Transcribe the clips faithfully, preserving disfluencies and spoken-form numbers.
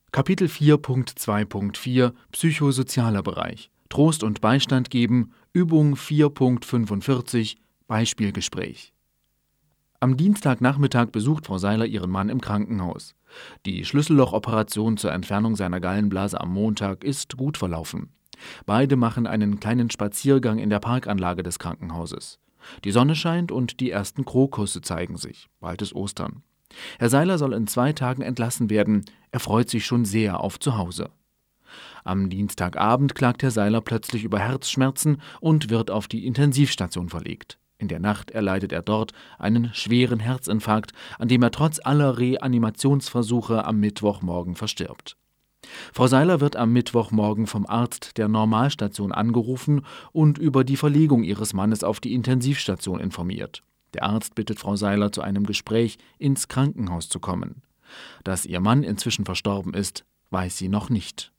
Kapitel vier Punkt zwei Punkt vier Psychosozialer Bereich. Trost und Beistand geben. Übung vier Punkt fünfundvierzig Beispielgespräch. Am Dienstagnachmittag besucht Frau Seiler ihren Mann im Krankenhaus. Die Schlüssellochoperation zur Entfernung seiner Gallenblase am Montag ist gut verlaufen. Beide machen einen kleinen Spaziergang in der Parkanlage des Krankenhauses. Die Sonne scheint und die ersten Krokusse zeigen sich. Bald ist Ostern. Herr Seiler soll in zwei Tagen entlassen werden. Er freut sich schon sehr auf Zuhause. Am Dienstagabend klagt Herr Seiler plötzlich über Herzschmerzen und wird auf die Intensivstation verlegt. In der Nacht erleidet er dort einen schweren Herzinfarkt, an dem er trotz aller Reanimationsversuche am Mittwochmorgen verstirbt. Frau Seiler wird am Mittwochmorgen vom Arzt der Normalstation angerufen und über die Verlegung ihres Mannes auf die Intensivstation informiert. Der Arzt bittet Frau Seiler zu einem Gespräch ins Krankenhaus zu kommen. Dass ihr Mann inzwischen verstorben ist, weiß sie noch nicht.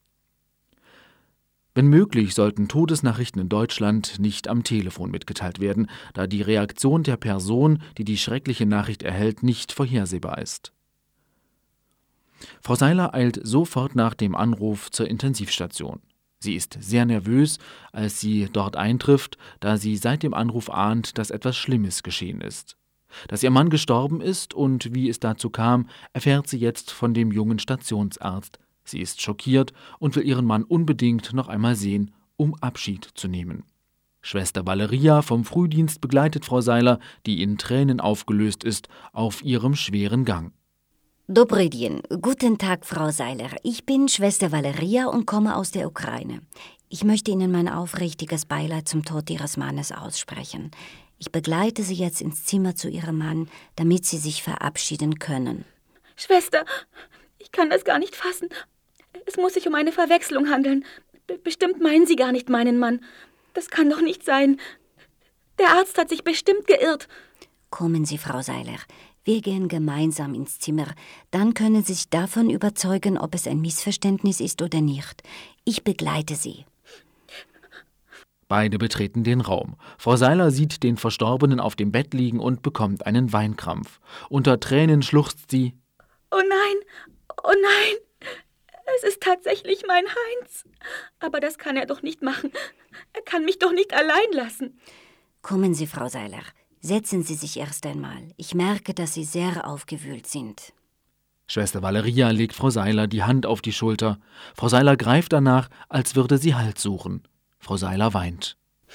Wenn möglich, sollten Todesnachrichten in Deutschland nicht am Telefon mitgeteilt werden, da die Reaktion der Person, die die schreckliche Nachricht erhält, nicht vorhersehbar ist. Frau Seiler eilt sofort nach dem Anruf zur Intensivstation. Sie ist sehr nervös, als sie dort eintrifft, da sie seit dem Anruf ahnt, dass etwas Schlimmes geschehen ist. Dass ihr Mann gestorben ist und wie es dazu kam, erfährt sie jetzt von dem jungen Stationsarzt. Sie ist schockiert und will ihren Mann unbedingt noch einmal sehen, um Abschied zu nehmen. Schwester Valeria vom Frühdienst begleitet Frau Seiler, die in Tränen aufgelöst ist, auf ihrem schweren Gang. Dobry dien. Guten Tag, Frau Seiler. Ich bin Schwester Valeria und komme aus der Ukraine. Ich möchte Ihnen mein aufrichtiges Beileid zum Tod Ihres Mannes aussprechen. Ich begleite Sie jetzt ins Zimmer zu Ihrem Mann, damit Sie sich verabschieden können. Schwester, ich kann das gar nicht fassen. Es muss sich um eine Verwechslung handeln. Be- bestimmt meinen Sie gar nicht meinen Mann. Das kann doch nicht sein. Der Arzt hat sich bestimmt geirrt. Kommen Sie, Frau Seiler. Wir gehen gemeinsam ins Zimmer. Dann können Sie sich davon überzeugen, ob es ein Missverständnis ist oder nicht. Ich begleite Sie. Beide betreten den Raum. Frau Seiler sieht den Verstorbenen auf dem Bett liegen und bekommt einen Weinkrampf. Unter Tränen schluchzt sie: Oh nein, oh nein, es ist tatsächlich mein Heinz. Aber das kann er doch nicht machen. Er kann mich doch nicht allein lassen. Kommen Sie, Frau Seiler. Setzen Sie sich erst einmal. Ich merke, dass Sie sehr aufgewühlt sind. Schwester Valeria legt Frau Seiler die Hand auf die Schulter. Frau Seiler greift danach, als würde sie Halt suchen. Frau Seiler weint.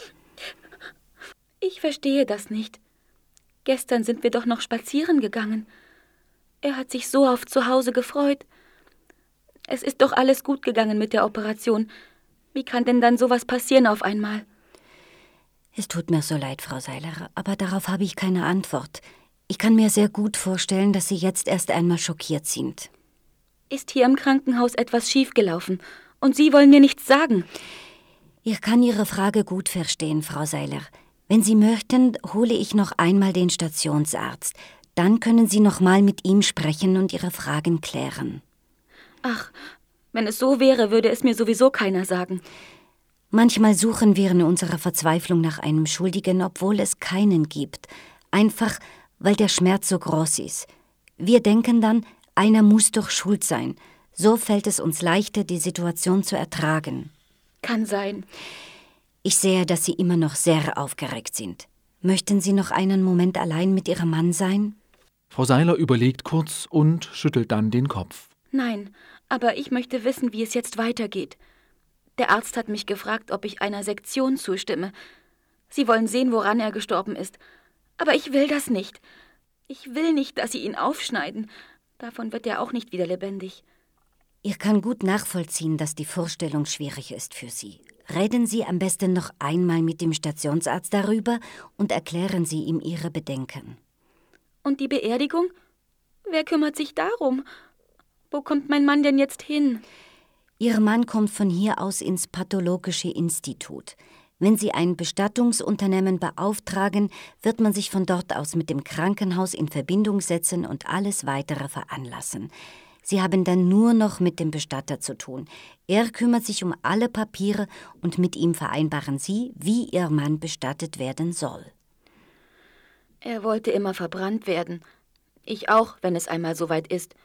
Ich verstehe das nicht. Gestern sind wir doch noch spazieren gegangen. Er hat sich so auf zu Hause gefreut. Es ist doch alles gut gegangen mit der Operation. Wie kann denn dann sowas passieren auf einmal? Es tut mir so leid, Frau Seiler, aber darauf habe ich keine Antwort. Ich kann mir sehr gut vorstellen, dass Sie jetzt erst einmal schockiert sind. Ist hier im Krankenhaus etwas schiefgelaufen und Sie wollen mir nichts sagen? Ich kann Ihre Frage gut verstehen, Frau Seiler. Wenn Sie möchten, hole ich noch einmal den Stationsarzt. Dann können Sie noch mal mit ihm sprechen und Ihre Fragen klären. Ach, wenn es so wäre, würde es mir sowieso keiner sagen. Manchmal suchen wir in unserer Verzweiflung nach einem Schuldigen, obwohl es keinen gibt. Einfach, weil der Schmerz so groß ist. Wir denken dann, einer muss doch schuld sein. So fällt es uns leichter, die Situation zu ertragen. Kann sein. Ich sehe, dass Sie immer noch sehr aufgeregt sind. Möchten Sie noch einen Moment allein mit Ihrem Mann sein? Frau Seiler überlegt kurz und schüttelt dann den Kopf. Nein, aber ich möchte wissen, wie es jetzt weitergeht. Der Arzt hat mich gefragt, ob ich einer Sektion zustimme. Sie wollen sehen, woran er gestorben ist. Aber ich will das nicht. Ich will nicht, dass Sie ihn aufschneiden. Davon wird er auch nicht wieder lebendig. Ich kann gut nachvollziehen, dass die Vorstellung schwierig ist für Sie. Reden Sie am besten noch einmal mit dem Stationsarzt darüber und erklären Sie ihm Ihre Bedenken. Und die Beerdigung? Wer kümmert sich darum? Wo kommt mein Mann denn jetzt hin? Ihr Mann kommt von hier aus ins Pathologische Institut. Wenn Sie ein Bestattungsunternehmen beauftragen, wird man sich von dort aus mit dem Krankenhaus in Verbindung setzen und alles Weitere veranlassen. Sie haben dann nur noch mit dem Bestatter zu tun. Er kümmert sich um alle Papiere und mit ihm vereinbaren Sie, wie Ihr Mann bestattet werden soll. Er wollte immer verbrannt werden. Ich auch, wenn es einmal soweit ist.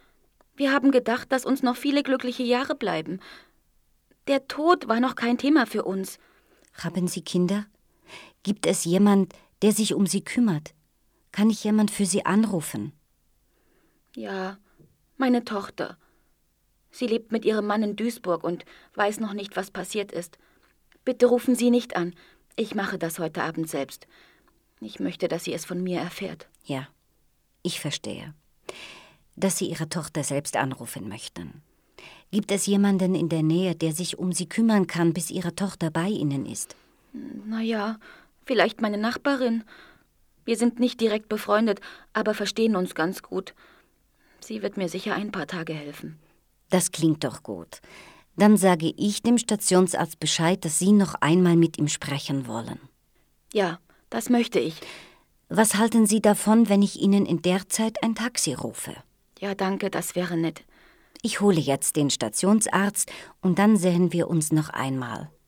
Wir haben gedacht, dass uns noch viele glückliche Jahre bleiben. Der Tod war noch kein Thema für uns. Haben Sie Kinder? Gibt es jemand, der sich um Sie kümmert? Kann ich jemand für Sie anrufen? Ja, meine Tochter. Sie lebt mit ihrem Mann in Duisburg und weiß noch nicht, was passiert ist. Bitte rufen Sie nicht an. Ich mache das heute Abend selbst. Ich möchte, dass sie es von mir erfährt. Ja, ich verstehe. Dass Sie Ihre Tochter selbst anrufen möchten. Gibt es jemanden in der Nähe, der sich um Sie kümmern kann, bis Ihre Tochter bei Ihnen ist? Na ja, vielleicht meine Nachbarin. Wir sind nicht direkt befreundet, aber verstehen uns ganz gut. Sie wird mir sicher ein paar Tage helfen. Das klingt doch gut. Dann sage ich dem Stationsarzt Bescheid, dass Sie noch einmal mit ihm sprechen wollen. Ja, das möchte ich. Was halten Sie davon, wenn ich Ihnen in der Zeit ein Taxi rufe? Ja, danke, das wäre nett. Ich hole jetzt den Stationsarzt und dann sehen wir uns noch einmal.